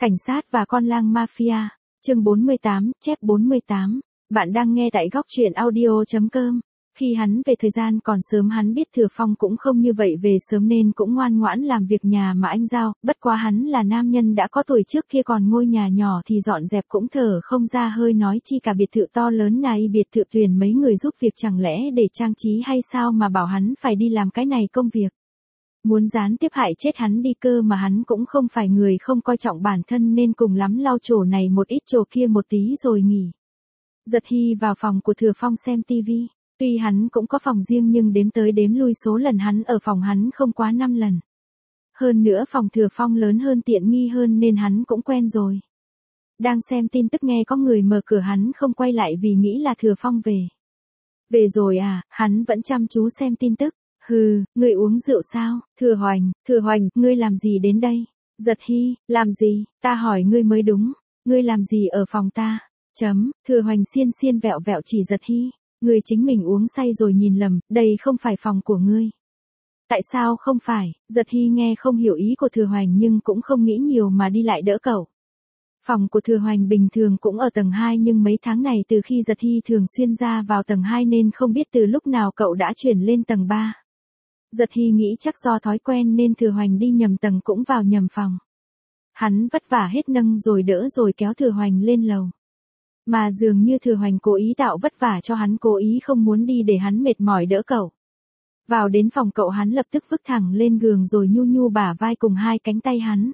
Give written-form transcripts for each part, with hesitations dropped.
Cảnh sát và con lang mafia, chương 48, chép 48. Bạn đang nghe tại góc truyện audio.com. Khi hắn về thời gian còn sớm hắn biết Thừa Phong cũng không như vậy về sớm nên cũng ngoan ngoãn làm việc nhà mà anh giao, bất quá hắn là nam nhân đã có tuổi trước kia còn ngôi nhà nhỏ thì dọn dẹp cũng thở không ra hơi nói chi cả biệt thự to lớn này biệt thự tuyển mấy người giúp việc chẳng lẽ để trang trí hay sao mà bảo hắn phải đi làm cái này công việc. Muốn gián tiếp hại chết hắn đi cơ mà hắn cũng không phải người không coi trọng bản thân nên cùng lắm lau chổ này một ít chổ kia một tí rồi nghỉ. Giật Hy vào phòng của Thừa Phong xem tivi. Tuy hắn cũng có phòng riêng nhưng đếm tới đếm lui số lần hắn ở phòng hắn không quá 5 lần. Hơn nữa phòng Thừa Phong lớn hơn tiện nghi hơn nên hắn cũng quen rồi. Đang xem tin tức nghe có người mở cửa hắn không quay lại vì nghĩ là Thừa Phong về. Về rồi à, hắn vẫn chăm chú xem tin tức. Hừ, ngươi uống rượu sao? Thừa Hoành, ngươi làm gì đến đây? Giật Hy, làm gì? Ta hỏi ngươi mới đúng. Ngươi làm gì ở phòng ta? Thừa Hoành xiên vẹo chỉ Giật Hy. Ngươi chính mình uống say rồi nhìn lầm, đây không phải phòng của ngươi. Tại sao không phải? Giật Hy nghe không hiểu ý của Thừa Hoành nhưng cũng không nghĩ nhiều mà đi lại đỡ cậu. Phòng của Thừa Hoành bình thường cũng ở tầng 2 nhưng mấy tháng này từ khi Giật Hy thường xuyên ra vào tầng 2 nên không biết từ lúc nào cậu đã chuyển lên tầng 3. Giật Hy nghĩ chắc do thói quen nên Thừa Hoành đi nhầm tầng cũng vào nhầm phòng. Hắn vất vả hết nâng rồi đỡ rồi kéo Thừa Hoành lên lầu. Mà dường như Thừa Hoành cố ý tạo vất vả cho hắn, cố ý không muốn đi để hắn mệt mỏi đỡ cậu. Vào đến phòng cậu hắn lập tức vứt thẳng lên giường rồi nhu bả vai cùng hai cánh tay hắn.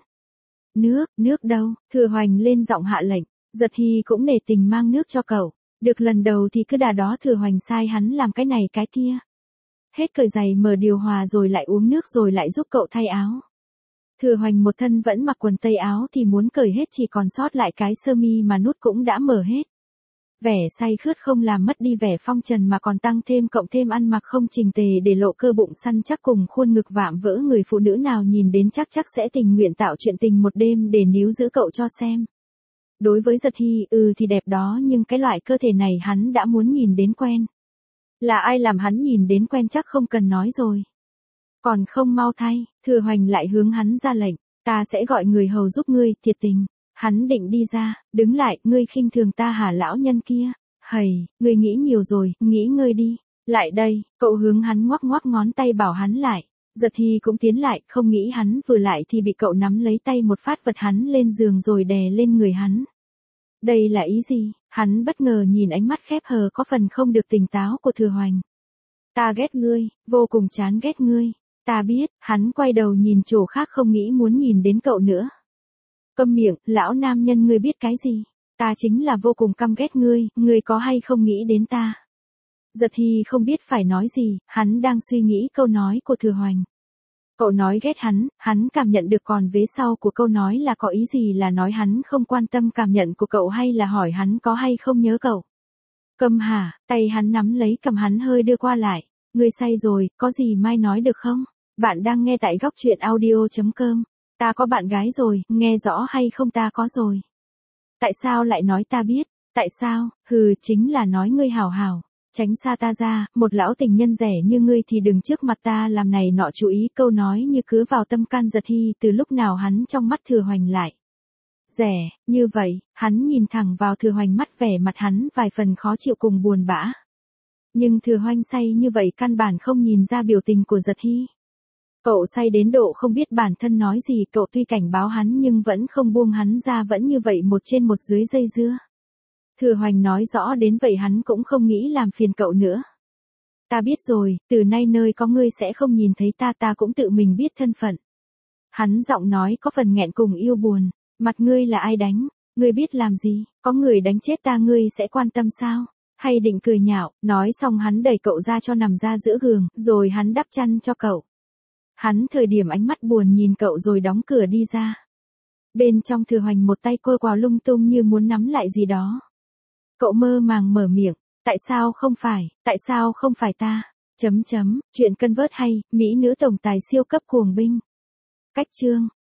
Nước đâu? Thừa Hoành lên giọng hạ lệnh. Giật Hy cũng nể tình mang nước cho cậu. Được lần đầu thì cứ đà đó Thừa Hoành sai hắn làm cái này cái kia. Hết cởi giày mở điều hòa rồi lại uống nước rồi lại giúp cậu thay áo. Thừa Hoành một thân vẫn mặc quần tây áo thì muốn cởi hết chỉ còn sót lại cái sơ mi mà nút cũng đã mở hết. Vẻ say khướt không làm mất đi vẻ phong trần mà còn tăng thêm cộng thêm ăn mặc không chỉnh tề để lộ cơ bụng săn chắc cùng khuôn ngực vạm vỡ, người phụ nữ nào nhìn đến chắc sẽ tình nguyện tạo chuyện tình một đêm để níu giữ cậu cho xem. Đối với Giật Hy thì đẹp đó nhưng cái loại cơ thể này hắn đã muốn nhìn đến quen. Là ai làm hắn nhìn đến quen chắc không cần nói rồi. Còn không mau thay, Thừa Hoành lại hướng hắn ra lệnh, ta sẽ gọi người hầu giúp ngươi, thiệt tình. Hắn định đi ra, đứng lại, ngươi khinh thường ta hả lão nhân kia? Hầy, ngươi nghĩ nhiều rồi, nghĩ ngươi đi. Lại đây, cậu hướng hắn ngoắc ngón tay bảo hắn lại. Giật Hy cũng tiến lại, không nghĩ hắn vừa lại thì bị cậu nắm lấy tay một phát vật hắn lên giường rồi đè lên người hắn. Đây là ý gì? Hắn bất ngờ nhìn ánh mắt khép hờ có phần không được tỉnh táo của Thừa Hoành. Ta ghét ngươi, vô cùng chán ghét ngươi. Ta biết, hắn quay đầu nhìn chỗ khác không nghĩ muốn nhìn đến cậu nữa. Câm miệng, lão nam nhân ngươi biết cái gì? Ta chính là vô cùng căm ghét ngươi có hay không nghĩ đến ta? Giật Hy không biết phải nói gì, hắn đang suy nghĩ câu nói của Thừa Hoành. Cậu nói ghét hắn cảm nhận được còn vế sau của câu nói là có ý gì, là nói hắn không quan tâm cảm nhận của cậu hay là hỏi hắn có hay không nhớ cậu? Câm hả? Tay hắn nắm lấy cầm hắn hơi đưa qua lại. Ngươi say rồi, có gì mai nói được không? Bạn đang nghe tại góc truyện audio.com. Ta có bạn gái rồi, nghe rõ hay không ta có rồi. Tại sao lại nói ta biết? Tại sao? Chính là nói ngươi hảo. Tránh xa ta ra, một lão tình nhân rẻ như ngươi thì đừng trước mặt ta làm này nọ, chú ý câu nói như cứ vào tâm can Giật Hy từ lúc nào hắn trong mắt Thừa Hoành lại. Rẻ, như vậy, hắn nhìn thẳng vào Thừa Hoành, mắt vẻ mặt hắn vài phần khó chịu cùng buồn bã. Nhưng Thừa Hoành say như vậy căn bản không nhìn ra biểu tình của Giật Hy. Cậu say đến độ không biết bản thân nói gì, cậu tuy cảnh báo hắn nhưng vẫn không buông hắn ra, vẫn như vậy một trên một dưới dây dưa. Thừa Hoành nói rõ đến vậy hắn cũng không nghĩ làm phiền cậu nữa. Ta biết rồi, từ nay nơi có ngươi sẽ không nhìn thấy ta cũng tự mình biết thân phận. Hắn giọng nói có phần nghẹn cùng yêu buồn. Mặt ngươi là ai đánh? Ngươi biết làm gì? Có người đánh chết ta ngươi sẽ quan tâm sao? Hay định cười nhạo? Nói xong hắn đẩy cậu ra cho nằm ra giữa giường, rồi hắn đắp chăn cho cậu. Hắn thời điểm ánh mắt buồn nhìn cậu rồi đóng cửa đi ra. Bên trong Thừa Hoành một tay quơ quào lung tung như muốn nắm lại gì đó. Cậu mơ màng mở miệng, tại sao không phải ta? Chuyện Convert hay, mỹ nữ tổng tài siêu cấp cuồng binh. Cách chương